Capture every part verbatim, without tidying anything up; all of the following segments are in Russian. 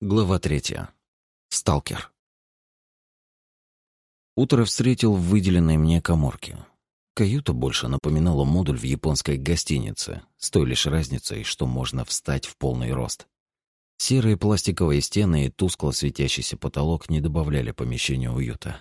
Глава третья. Сталкер. Утро встретил в выделенной мне каморке. Каюта больше напоминала модуль в японской гостинице, с той лишь разницей, что можно встать в полный рост. Серые пластиковые стены и тускло светящийся потолок не добавляли помещению уюта.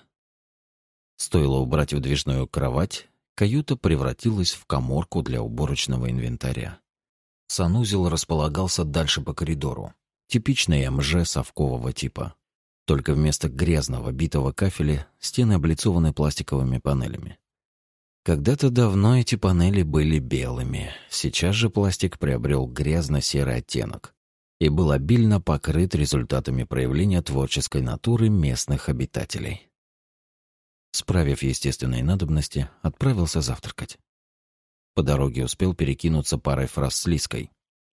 Стоило убрать выдвижную кровать, каюта превратилась в каморку для уборочного инвентаря. Санузел располагался дальше по коридору. Типичный МЖ совкового типа. Только вместо грязного битого кафеля стены облицованы пластиковыми панелями. Когда-то давно эти панели были белыми, сейчас же пластик приобрел грязно-серый оттенок и был обильно покрыт результатами проявления творческой натуры местных обитателей. Справив естественные надобности, отправился завтракать. По дороге успел перекинуться парой фраз с Лиской.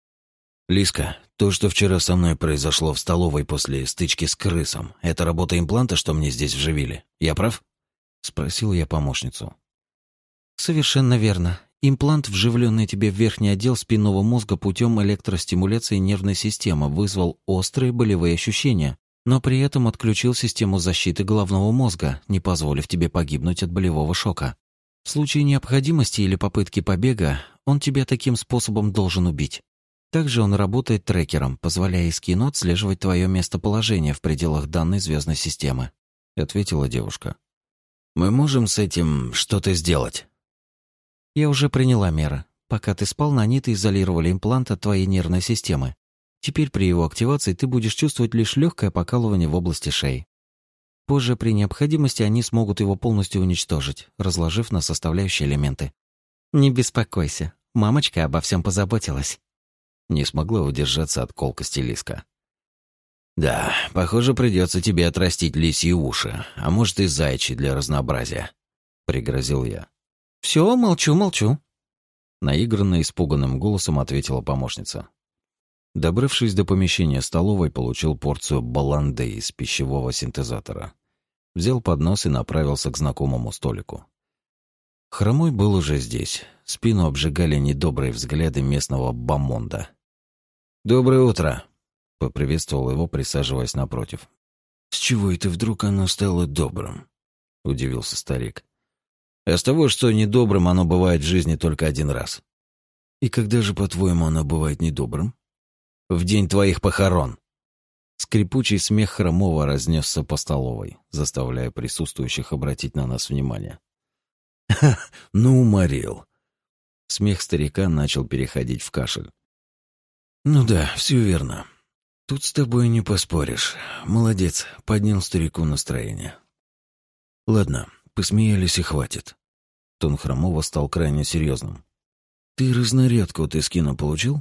«Лиска, то, что вчера со мной произошло в столовой после стычки с крысом, это работа импланта, что мне здесь вживили? Я прав?» — спросил я помощницу. «Совершенно верно. Имплант, вживленный тебе в верхний отдел спинного мозга путем электростимуляции нервной системы, вызвал острые болевые ощущения, но при этом отключил систему защиты головного мозга, не позволив тебе погибнуть от болевого шока. В случае необходимости или попытки побега он тебя таким способом должен убить. Также он работает трекером, позволяя Искину отслеживать твое местоположение в пределах данной звездной системы», — ответила девушка. «Мы можем с этим что-то сделать?» «Я уже приняла меры. Пока ты спал, наниты изолировали имплант от твоей нервной системы. Теперь при его активации ты будешь чувствовать лишь легкое покалывание в области шеи. Позже, при необходимости, они смогут его полностью уничтожить, разложив на составляющие элементы. Не беспокойся, мамочка обо всем позаботилась». Не смогла удержаться от колкости Лиска. «Да, похоже, придется тебе отрастить лисьи уши, а может и зайчи для разнообразия», — пригрозил я. «Все, молчу, молчу», — наигранно испуганным голосом ответила помощница. Добравшись до помещения столовой, получил порцию баланды из пищевого синтезатора. Взял поднос и направился к знакомому столику. Хромой был уже здесь. Спину обжигали недобрые взгляды местного бомонда. «Доброе утро!» — поприветствовал его, присаживаясь напротив. «С чего это вдруг оно стало добрым?» — удивился старик. «А с того, что недобрым оно бывает в жизни только один раз». «И когда же, по-твоему, оно бывает недобрым?» «В день твоих похорон!» Скрипучий смех Хромого разнесся по столовой, заставляя присутствующих обратить на нас внимание. «Ха, ну уморил!» Смех старика начал переходить в кашель. «Ну да, все верно. Тут с тобой не поспоришь. Молодец, поднял старику настроение. Ладно, посмеялись и хватит». Тон Хромого стал крайне серьезным. «Ты разнарядку от Искина получил?»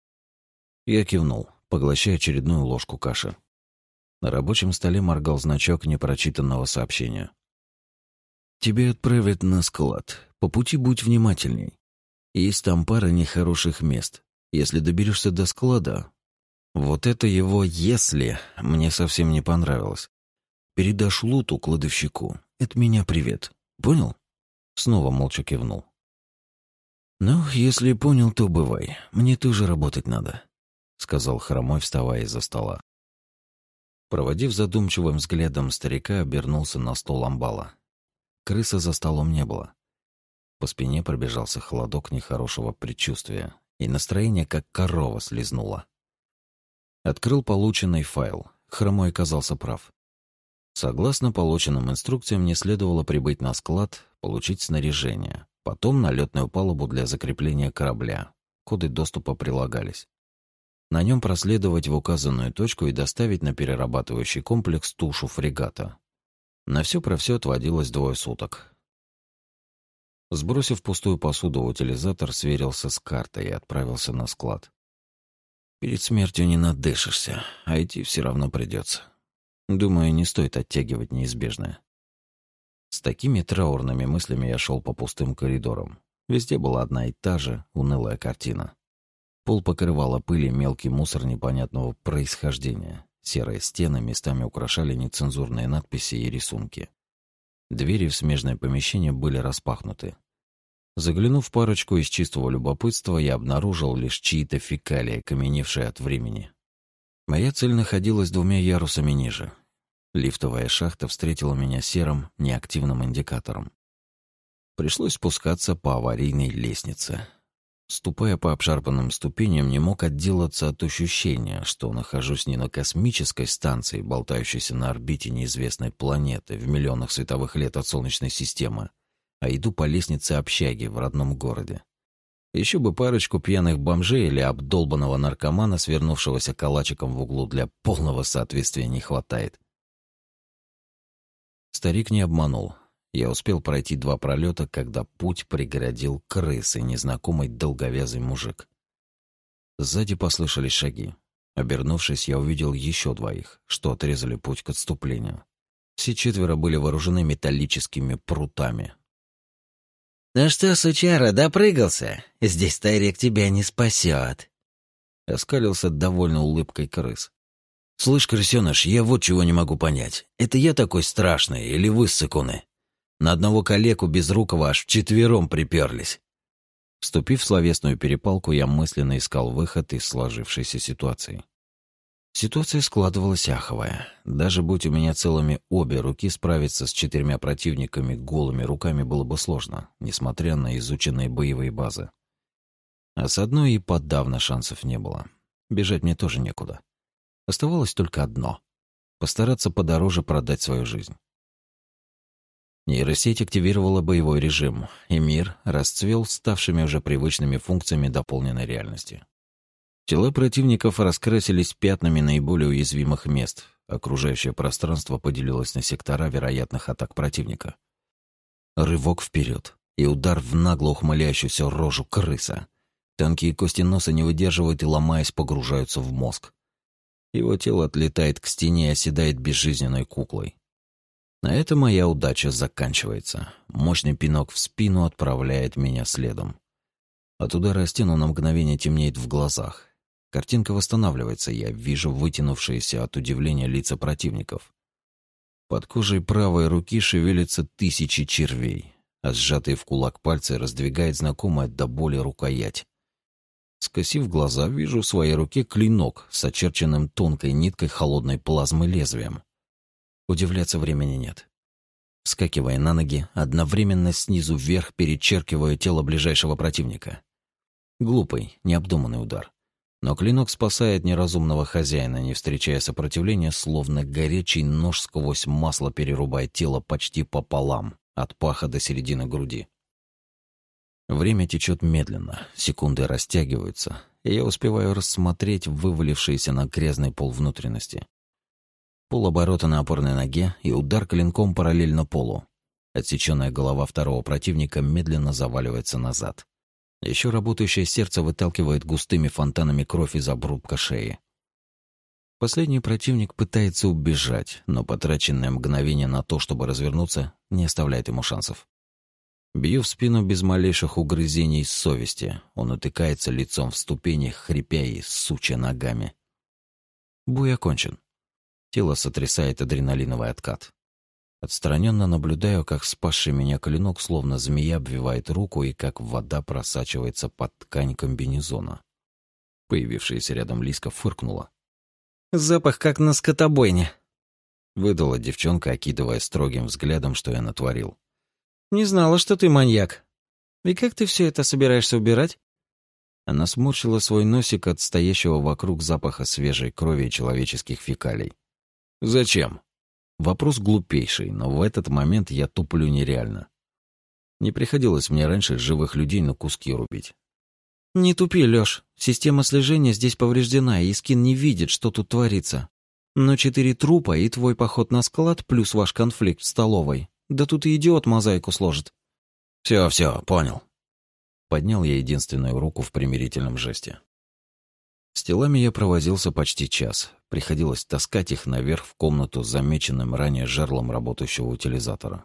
Я кивнул, поглощая очередную ложку каши. На рабочем столе моргал значок непрочитанного сообщения. «Тебя отправят на склад. По пути будь внимательней. Есть там пара нехороших мест. Если доберешься до склада...» Вот это его «если» мне совсем не понравилось. «Передашь луту кладовщику. Это меня привет. Понял?» Снова молча кивнул. «Ну, если понял, то бывай. Мне тоже работать надо», — сказал Хромой, вставая из-за стола. Проводив задумчивым взглядом старика, обернулся на стол амбала. Крысы за столом не было. По спине пробежался холодок нехорошего предчувствия, и настроение как корова слезнуло. Открыл полученный файл. Хромой оказался прав. Согласно полученным инструкциям, мне следовало прибыть на склад, получить снаряжение, потом на лётную палубу для закрепления корабля. Коды доступа прилагались. На нем проследовать в указанную точку и доставить на перерабатывающий комплекс тушу фрегата. На все про все отводилось двое суток. Сбросив пустую посуду в утилизатор, сверился с картой и отправился на склад. Перед смертью не надышишься, а идти все равно придется. Думаю, не стоит оттягивать неизбежное. С такими траурными мыслями я шел по пустым коридорам. Везде была одна и та же унылая картина. Пол покрывала пыль и мелкий мусор непонятного происхождения. Серые стены местами украшали нецензурные надписи и рисунки. Двери в смежное помещение были распахнуты. Заглянув в парочку из чистого любопытства, я обнаружил лишь чьи-то фекалии, каменевшие от времени. Моя цель находилась двумя ярусами ниже. Лифтовая шахта встретила меня серым, неактивным индикатором. Пришлось спускаться по аварийной лестнице. Ступая по обшарпанным ступеням, не мог отделаться от ощущения, что нахожусь не на космической станции, болтающейся на орбите неизвестной планеты в миллионах световых лет от Солнечной системы, а иду по лестнице общаги в родном городе. Еще бы парочку пьяных бомжей или обдолбанного наркомана, свернувшегося калачиком в углу, для полного соответствия не хватает. Старик не обманул. Я успел пройти два пролета, когда путь преградил крыс и незнакомый долговязый мужик. Сзади послышались шаги. Обернувшись, я увидел еще двоих, что отрезали путь к отступлению. Все четверо были вооружены металлическими прутами. «Ну что, сучара, допрыгался? Здесь старик тебя не спасет!» Оскалился довольно улыбкой крыс. «Слышь, крысёныш, я вот чего не могу понять. Это я такой страшный или вы, ссыкуны? На одного калеку безрукого аж вчетвером приперлись!» Вступив в словесную перепалку, я мысленно искал выход из сложившейся ситуации. Ситуация складывалась аховая. Даже будь у меня целыми обе руки, справиться с четырьмя противниками голыми руками было бы сложно, несмотря на изученные боевые базы. А с одной и подавно шансов не было. Бежать мне тоже некуда. Оставалось только одно — постараться подороже продать свою жизнь. Нейросеть активировала боевой режим, и мир расцвел ставшими уже привычными функциями дополненной реальности. Тела противников раскрасились пятнами наиболее уязвимых мест, окружающее пространство поделилось на сектора вероятных атак противника. Рывок вперед и удар в нагло ухмыляющуюся рожу крыса. Тонкие кости носа не выдерживают и, ломаясь, погружаются в мозг. Его тело отлетает к стене и оседает безжизненной куклой. На этом моя удача заканчивается. Мощный пинок в спину отправляет меня следом. От удара о стену на мгновение темнеет в глазах. Картинка восстанавливается, я вижу вытянувшиеся от удивления лица противников. Под кожей правой руки шевелятся тысячи червей, а сжатые в кулак пальцы раздвигает знакомая до боли рукоять. Скосив глаза, вижу в своей руке клинок с очерченным тонкой ниткой холодной плазмы лезвием. Удивляться времени нет. Вскакивая на ноги, одновременно снизу вверх перечеркиваю тело ближайшего противника. Глупый, необдуманный удар. Но клинок спасает неразумного хозяина, не встречая сопротивления, словно горячий нож сквозь масло перерубает тело почти пополам, от паха до середины груди. Время течет медленно, секунды растягиваются, и я успеваю рассмотреть вывалившиеся на грязный пол внутренности. Полоборота на опорной ноге и удар клинком параллельно полу. Отсеченная голова второго противника медленно заваливается назад. Еще работающее сердце выталкивает густыми фонтанами кровь из обрубка шеи. Последний противник пытается убежать, но потраченное мгновение на то, чтобы развернуться, не оставляет ему шансов. Бью в спину без малейших угрызений совести. Он утыкается лицом в ступени, хрипя и суча ногами. Бой окончен. Тело сотрясает адреналиновый откат. Отстраненно наблюдаю, как спасший меня клинок, словно змея, обвивает руку и как вода просачивается под ткань комбинезона. Появившаяся рядом Лиска фыркнула. «Запах, как на скотобойне», — выдала девчонка, окидывая строгим взглядом, что я натворил. «Не знала, что ты маньяк. И как ты все это собираешься убирать?» Она сморщила свой носик от стоящего вокруг запаха свежей крови и человеческих фекалий. «Зачем?» Вопрос глупейший, но в этот момент я туплю нереально. Не приходилось мне раньше живых людей на куски рубить. «Не тупи, Лёш. Система слежения здесь повреждена, и Скин не видит, что тут творится. Но четыре трупа и твой поход на склад, плюс ваш конфликт в столовой. Да тут и идиот мозаику сложит». «Все, все, понял». Поднял я единственную руку в примирительном жесте. С телами я провозился почти час. Приходилось таскать их наверх в комнату с замеченным ранее жерлом работающего утилизатора.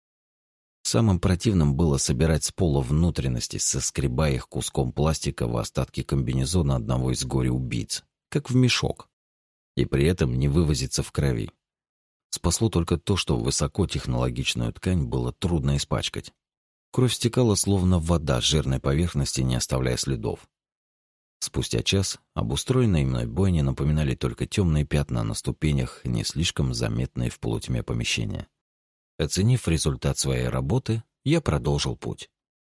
Самым противным было собирать с пола внутренности, соскребая их куском пластика в остатки комбинезона одного из горе-убийц, как в мешок, и при этом не вывозиться в крови. Спасло только то, что высокотехнологичную ткань было трудно испачкать. Кровь стекала словно вода с жирной поверхности, не оставляя следов. Спустя час обустроенные мной бойни напоминали только темные пятна на ступенях, не слишком заметные в полутьме помещения. Оценив результат своей работы, я продолжил путь.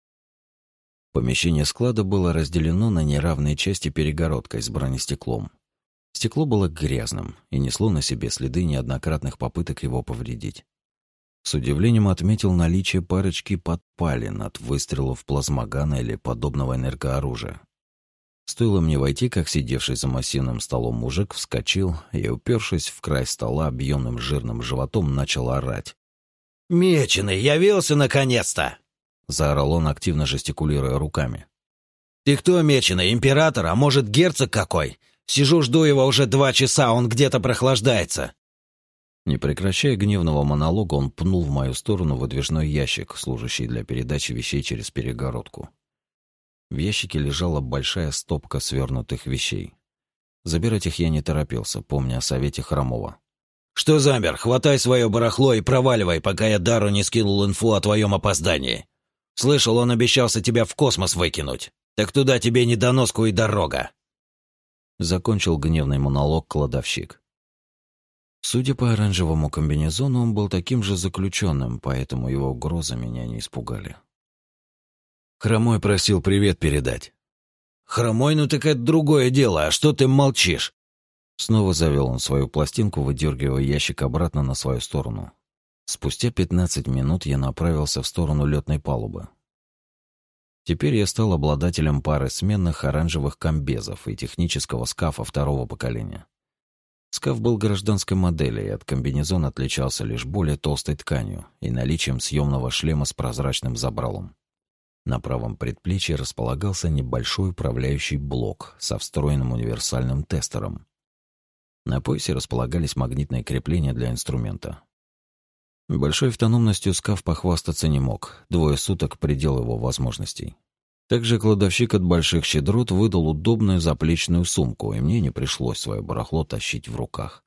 Помещение склада было разделено на неравные части перегородкой с бронестеклом. Стекло было грязным и несло на себе следы неоднократных попыток его повредить. С удивлением отметил наличие парочки подпалин от выстрелов плазмогана или подобного энергооружия. Стоило мне войти, как сидевший за массивным столом мужик вскочил и, упершись в край стола объемным жирным животом, начал орать. «Меченый, явился наконец-то!» — заорал он, активно жестикулируя руками. «Ты кто, Меченый, император, а может, герцог какой? Сижу, жду его уже два часа, он где-то прохлаждается!» Не прекращая гневного монолога, он пнул в мою сторону выдвижной ящик, служащий для передачи вещей через перегородку. В ящике лежала большая стопка свернутых вещей. Забирать их я не торопился, помня о совете Хромова. «Что замер? Хватай свое барахло и проваливай, пока я Дару не скинул инфу о твоем опоздании. Слышал, он обещался тебя в космос выкинуть. Так туда тебе недоноску и дорога!» Закончил гневный монолог кладовщик. Судя по оранжевому комбинезону, он был таким же заключенным, поэтому его угрозы меня не испугали. «Хромой просил привет передать». «Хромой, ну так это другое дело, а что ты молчишь?» Снова завел он свою пластинку, выдергивая ящик обратно на свою сторону. Спустя пятнадцать минут я направился в сторону летной палубы. Теперь я стал обладателем пары сменных оранжевых комбезов и технического скафа второго поколения. Скаф был гражданской модели, и от комбинезона отличался лишь более толстой тканью и наличием съемного шлема с прозрачным забралом. На правом предплечье располагался небольшой управляющий блок со встроенным универсальным тестером. На поясе располагались магнитные крепления для инструмента. Большой автономностью скаф похвастаться не мог, двое суток — предел его возможностей. Также кладовщик от больших щедрот выдал удобную заплечную сумку, и мне не пришлось свое барахло тащить в руках.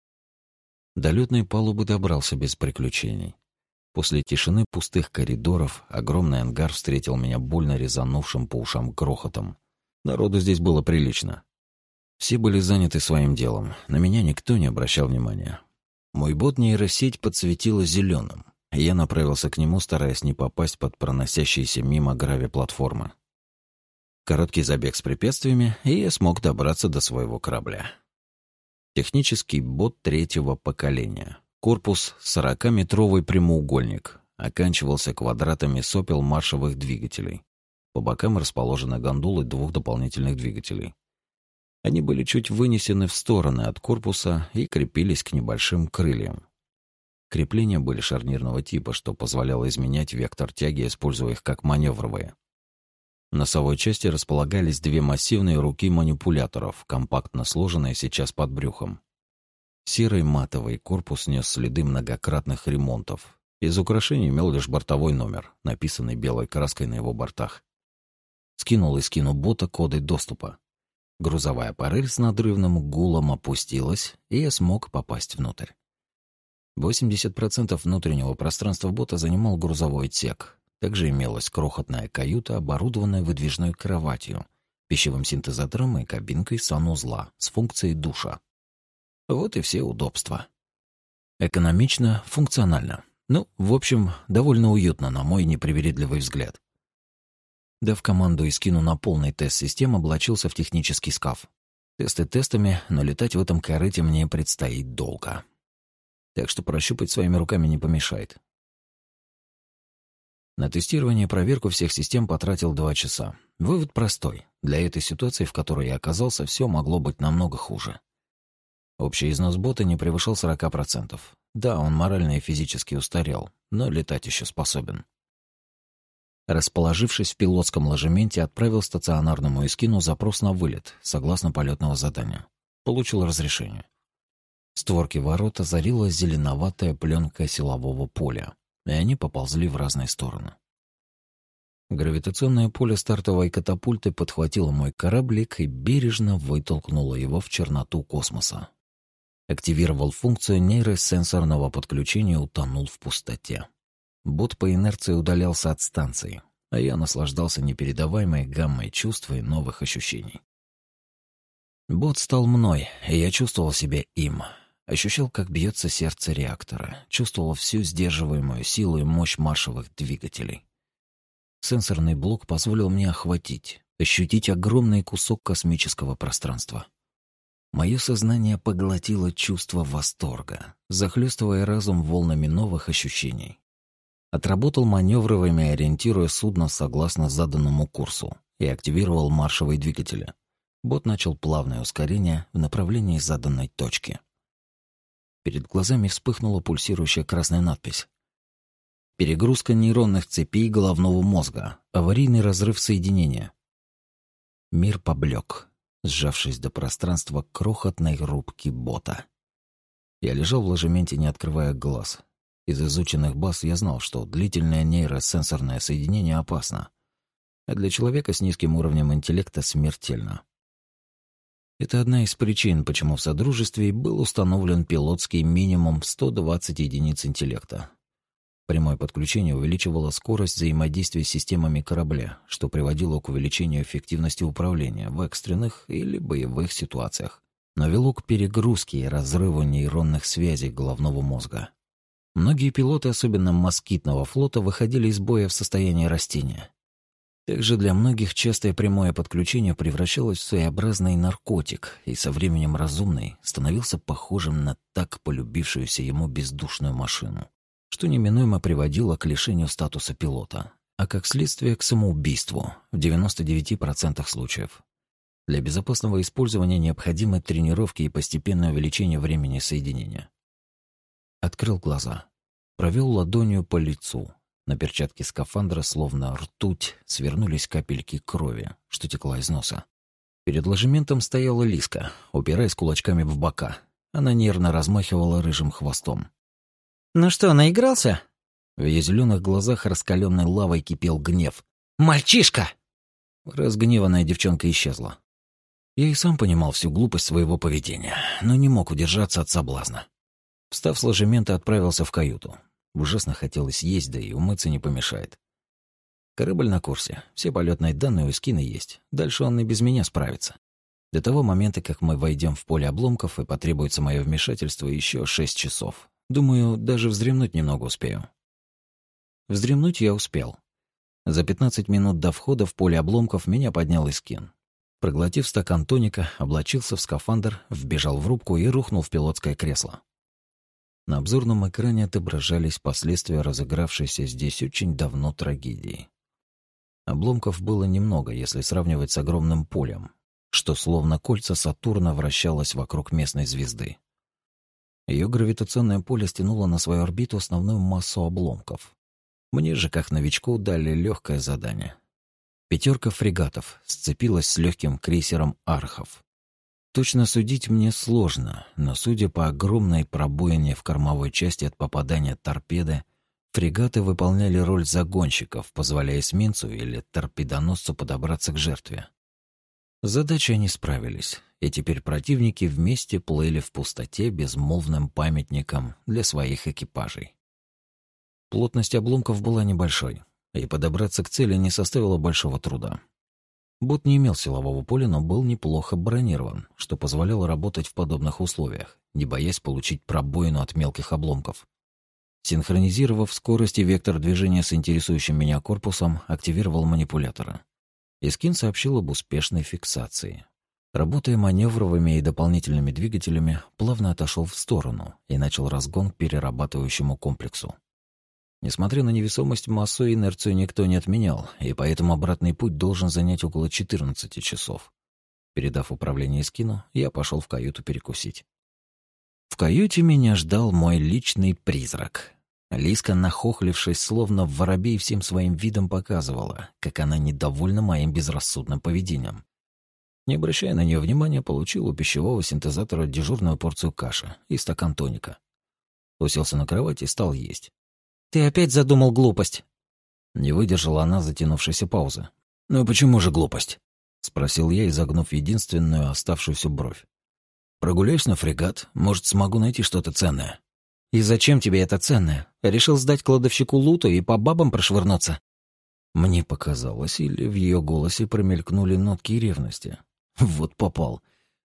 До летной палубы добрался без приключений. После тишины пустых коридоров огромный ангар встретил меня больно резанувшим по ушам грохотом. Народу здесь было прилично. Все были заняты своим делом, на меня никто не обращал внимания. Мой бот нейросеть подсветила зеленым, и я направился к нему, стараясь не попасть под проносящиеся мимо гравиплатформы. Короткий забег с препятствиями, и я смог добраться до своего корабля. Технический бот третьего поколения. Корпус — сорокаметровый прямоугольник, оканчивался квадратами сопел маршевых двигателей. По бокам расположены гондолы двух дополнительных двигателей. Они были чуть вынесены в стороны от корпуса и крепились к небольшим крыльям. Крепления были шарнирного типа, что позволяло изменять вектор тяги, используя их как маневровые. В носовой части располагались две массивные руки манипуляторов, компактно сложенные сейчас под брюхом. Серый матовый корпус нес следы многократных ремонтов. Из украшений имел лишь бортовой номер, написанный белой краской на его бортах. Скинул и скину бота коды доступа. Грузовая парель с надрывным гулом опустилась, и я смог попасть внутрь. восемьдесят процентов внутреннего пространства бота занимал грузовой отсек. Также имелась крохотная каюта, оборудованная выдвижной кроватью, пищевым синтезатором и кабинкой санузла с функцией душа. Вот и все удобства. Экономично, функционально. Ну, в общем, довольно уютно, на мой непривередливый взгляд. Дав команду и скину на полный тест систем, облачился в технический скаф. Тесты тестами, но летать в этом корыте мне предстоит долго. Так что прощупать своими руками не помешает. На тестирование и проверку всех систем потратил два часа. Вывод простой. Для этой ситуации, в которой я оказался, все могло быть намного хуже. Общий износ бота не превышал сорок процентов. Да, он морально и физически устарел, но летать еще способен. Расположившись в пилотском ложементе, отправил стационарному эскину запрос на вылет, согласно полетного задания. Получил разрешение. Створки ворот озарила зеленоватая пленка силового поля, и они поползли в разные стороны. Гравитационное поле стартовой катапульты подхватило мой кораблик и бережно вытолкнуло его в черноту космоса. Активировал функцию нейросенсорного подключения и утонул в пустоте. Бот по инерции удалялся от станции, а я наслаждался непередаваемой гаммой чувств и новых ощущений. Бот стал мной, и я чувствовал себя им. Ощущал, как бьется сердце реактора, чувствовал всю сдерживаемую силу и мощь маршевых двигателей. Сенсорный блок позволил мне охватить, ощутить огромный кусок космического пространства. Мое сознание поглотило чувство восторга, захлестывая разум волнами новых ощущений. Отработал маневровыми, ориентируя судно согласно заданному курсу, и активировал маршевые двигатели. Бот начал плавное ускорение в направлении заданной точки. Перед глазами вспыхнула пульсирующая красная надпись. Перегрузка нейронных цепей головного мозга. Аварийный разрыв соединения. Мир поблек, сжавшись до пространства крохотной рубки бота. Я лежал в ложементе, не открывая глаз. Из изученных баз я знал, что длительное нейросенсорное соединение опасно, а для человека с низким уровнем интеллекта смертельно. Это одна из причин, почему в Содружестве был установлен пилотский минимум сто двадцать единиц интеллекта. Прямое подключение увеличивало скорость взаимодействия с системами корабля, что приводило к увеличению эффективности управления в экстренных или боевых ситуациях, но вело к перегрузке и разрыву нейронных связей головного мозга. Многие пилоты, особенно москитного флота, выходили из боя в состоянии растения. Также для многих частое прямое подключение превращалось в своеобразный наркотик, и со временем разумный становился похожим на так полюбившуюся ему бездушную машину, что неминуемо приводило к лишению статуса пилота, а как следствие к самоубийству в девяноста девяти процентах случаев. Для безопасного использования необходимы тренировки и постепенное увеличение времени соединения. Открыл глаза, провел ладонью по лицу. На перчатке скафандра, словно ртуть, свернулись капельки крови, что текла из носа. Перед ложементом стояла Лиска, упираясь кулачками в бока. Она нервно размахивала рыжим хвостом. «Ну что, наигрался?» В ее зеленых глазах раскаленной лавой кипел гнев. «Мальчишка!» Разгневанная девчонка исчезла. Я и сам понимал всю глупость своего поведения, но не мог удержаться от соблазна. Встав с ложемента, отправился в каюту. Ужасно хотелось есть, да и умыться не помешает. Корабль на курсе, все полетные данные у Искина есть. Дальше он и без меня справится. До того момента, как мы войдем в поле обломков и потребуется мое вмешательство, еще шесть часов. Думаю, даже вздремнуть немного успею. Вздремнуть я успел. За пятнадцать минут до входа в поле обломков меня поднял Искин. Проглотив стакан тоника, облачился в скафандр, вбежал в рубку и рухнул в пилотское кресло. На обзорном экране отображались последствия разыгравшейся здесь очень давно трагедии. Обломков было немного, если сравнивать с огромным полем, что словно кольца Сатурна вращалось вокруг местной звезды. Ее гравитационное поле стянуло на свою орбиту основную массу обломков. Мне же, как новичку, дали легкое задание. Пятерка фрегатов сцепилась с легким крейсером «Архов». Точно судить мне сложно, но судя по огромной пробоине в кормовой части от попадания торпеды, фрегаты выполняли роль загонщиков, позволяя эсминцу или торпедоносцу подобраться к жертве. С задачей они справились, и теперь противники вместе плыли в пустоте безмолвным памятником для своих экипажей. Плотность обломков была небольшой, и подобраться к цели не составило большого труда. Бот не имел силового поля, но был неплохо бронирован, что позволяло работать в подобных условиях, не боясь получить пробоину от мелких обломков. Синхронизировав скорость и вектор движения с интересующим меня корпусом, активировал манипулятора. Искин сообщил об успешной фиксации. Работая маневровыми и дополнительными двигателями, плавно отошел в сторону и начал разгон к перерабатывающему комплексу. Несмотря на невесомость, массу и инерцию никто не отменял, и поэтому обратный путь должен занять около четырнадцати часов. Передав управление Искину, я пошел в каюту перекусить. В каюте меня ждал мой личный призрак. Лиска, нахохлившись, словно воробей, всем своим видом показывала, как она недовольна моим безрассудным поведением. Не обращая на нее внимания, получил у пищевого синтезатора дежурную порцию каши и стакан тоника. Уселся на кровать и стал есть. «Ты опять задумал глупость?» Не выдержала она затянувшейся паузы. «Ну почему же глупость?» — спросил я, изогнув единственную оставшуюся бровь. «Прогуляюсь на фрегат, может, смогу найти что-то ценное». «И зачем тебе это ценное? Решил сдать кладовщику луту и по бабам прошвырнуться?» Мне показалось, или в ее голосе промелькнули нотки ревности. Вот попал.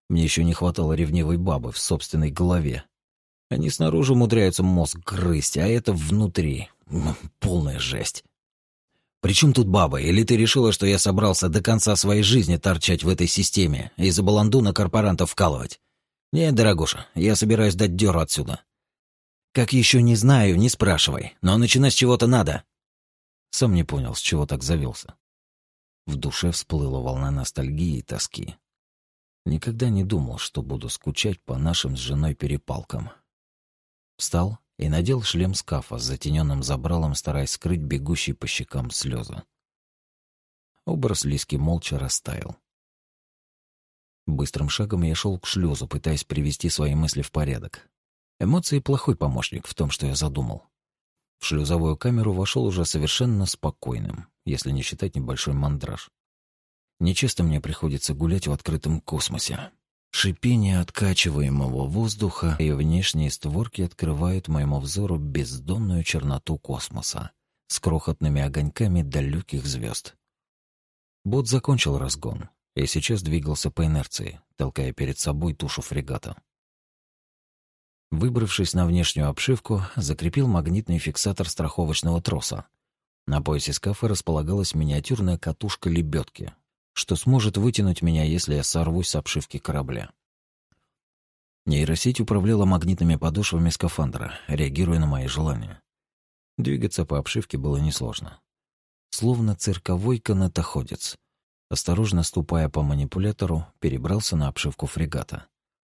Мне еще не хватало ревнивой бабы в собственной голове. Они снаружи умудряются мозг грызть, а это внутри. Полная жесть. «При чем тут баба? Или ты решила, что я собрался до конца своей жизни торчать в этой системе и за баландуна корпорантов вкалывать? Нет, дорогуша, я собираюсь дать дёру отсюда. Как еще не знаю, не спрашивай, но начинать с чего-то надо». Сам не понял, с чего так завелся. В душе всплыла волна ностальгии и тоски. Никогда не думал, что буду скучать по нашим с женой перепалкам. Встал и надел шлем скафа с затененным забралом, стараясь скрыть бегущие по щекам слезы. Образ Лиски молча растаял. Быстрым шагом я шел к шлюзу, пытаясь привести свои мысли в порядок. Эмоции — плохой помощник в том, что я задумал. В шлюзовую камеру вошел уже совершенно спокойным, если не считать небольшой мандраж. Нечасто мне приходится гулять в открытом космосе. Шипение откачиваемого воздуха и внешние створки открывают моему взору бездонную черноту космоса с крохотными огоньками далеких звезд. Бот закончил разгон и сейчас двигался по инерции, толкая перед собой тушу фрегата. Выбравшись на внешнюю обшивку, закрепил магнитный фиксатор страховочного троса. На поясе скафа располагалась миниатюрная катушка лебедки, что сможет вытянуть меня, если я сорвусь с обшивки корабля. Нейросеть управляла магнитными подошвами скафандра, реагируя на мои желания. Двигаться по обшивке было несложно. Словно цирковой канатоходец, осторожно ступая по манипулятору, перебрался на обшивку фрегата.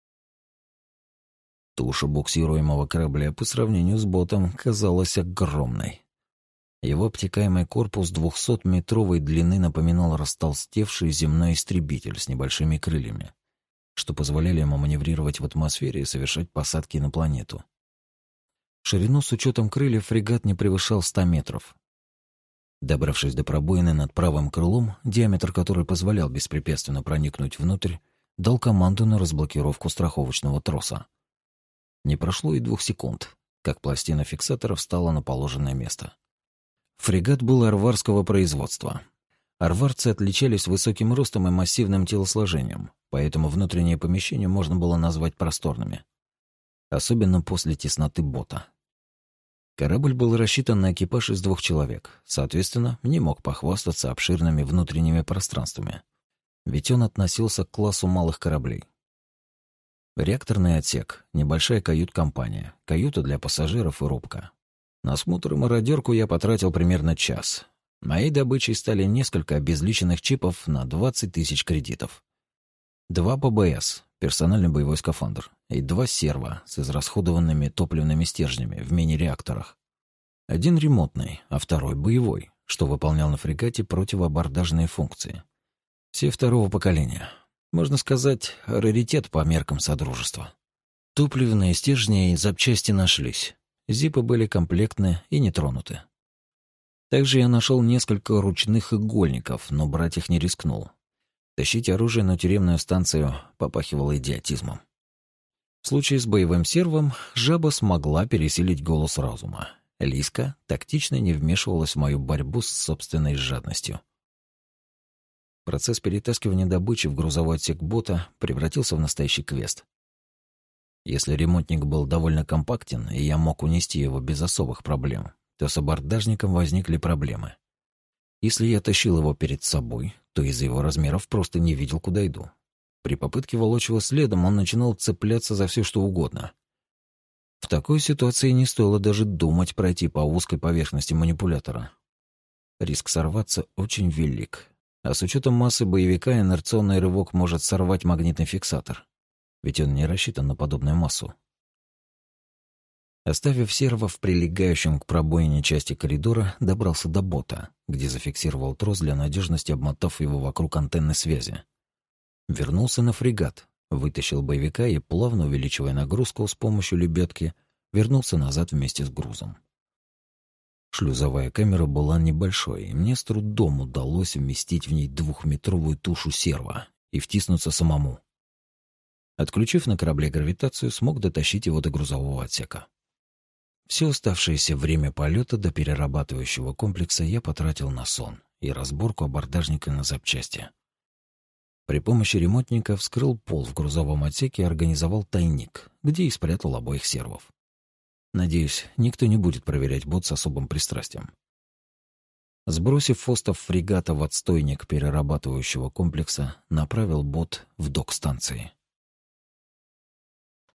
Туша буксируемого корабля по сравнению с ботом казалась огромной. Его обтекаемый корпус двухсотметровой длины напоминал растолстевший земной истребитель с небольшими крыльями, что позволяли ему маневрировать в атмосфере и совершать посадки на планету. В ширину с учетом крыльев фрегат не превышал ста метров. Добравшись до пробоины над правым крылом, диаметр которой позволял беспрепятственно проникнуть внутрь, дал команду на разблокировку страховочного троса. Не прошло и двух секунд, как пластина фиксатора встала на положенное место. Фрегат был арварского производства. Арварцы отличались высоким ростом и массивным телосложением, поэтому внутренние помещения можно было назвать просторными. Особенно после тесноты бота. Корабль был рассчитан на экипаж из двух человек, соответственно, не мог похвастаться обширными внутренними пространствами. Ведь он относился к классу малых кораблей. Реакторный отсек, небольшая кают-компания, каюта для пассажиров и рубка. На осмотр и мародерку я потратил примерно час. Моей добычей стали несколько обезличенных чипов на двадцать тысяч кредитов. Два ПБС, персональный боевой скафандр, и два серво с израсходованными топливными стержнями в мини-реакторах. Один ремонтный, а второй боевой, что выполнял на фрегате противоабордажные функции. Все второго поколения. Можно сказать, раритет по меркам Содружества. Топливные стержни и запчасти нашлись. Зипы были комплектны и не тронуты. Также я нашел несколько ручных игольников, но брать их не рискнул. Тащить оружие на тюремную станцию попахивало идиотизмом. В случае с боевым сервом жаба смогла пересилить голос разума. Лиска тактично не вмешивалась в мою борьбу с собственной жадностью. Процесс перетаскивания добычи в грузовой отсек бота превратился в настоящий квест. Если ремонтник был довольно компактен, и я мог унести его без особых проблем, то с абордажником возникли проблемы. Если я тащил его перед собой, то из-за его размеров просто не видел, куда иду. При попытке волочь его следом он начинал цепляться за все, что угодно. В такой ситуации не стоило даже думать пройти по узкой поверхности манипулятора. Риск сорваться очень велик. А с учетом массы боевика инерционный рывок может сорвать магнитный фиксатор. Ведь он не рассчитан на подобную массу. Оставив серво в прилегающем к пробоине части коридора, добрался до бота, где зафиксировал трос для надежности, обмотав его вокруг антенны связи. Вернулся на фрегат, вытащил боевика и, плавно увеличивая нагрузку с помощью лебедки, вернулся назад вместе с грузом. Шлюзовая камера была небольшой, и мне с трудом удалось вместить в ней двухметровую тушу серва и втиснуться самому. Отключив на корабле гравитацию, смог дотащить его до грузового отсека. Все оставшееся время полета до перерабатывающего комплекса я потратил на сон и разборку абордажника на запчасти. При помощи ремонтника вскрыл пол в грузовом отсеке и организовал тайник, где и спрятал обоих сервов. Надеюсь, никто не будет проверять бот с особым пристрастием. Сбросив фостов фрегата в отстойник перерабатывающего комплекса, направил бот в док станции.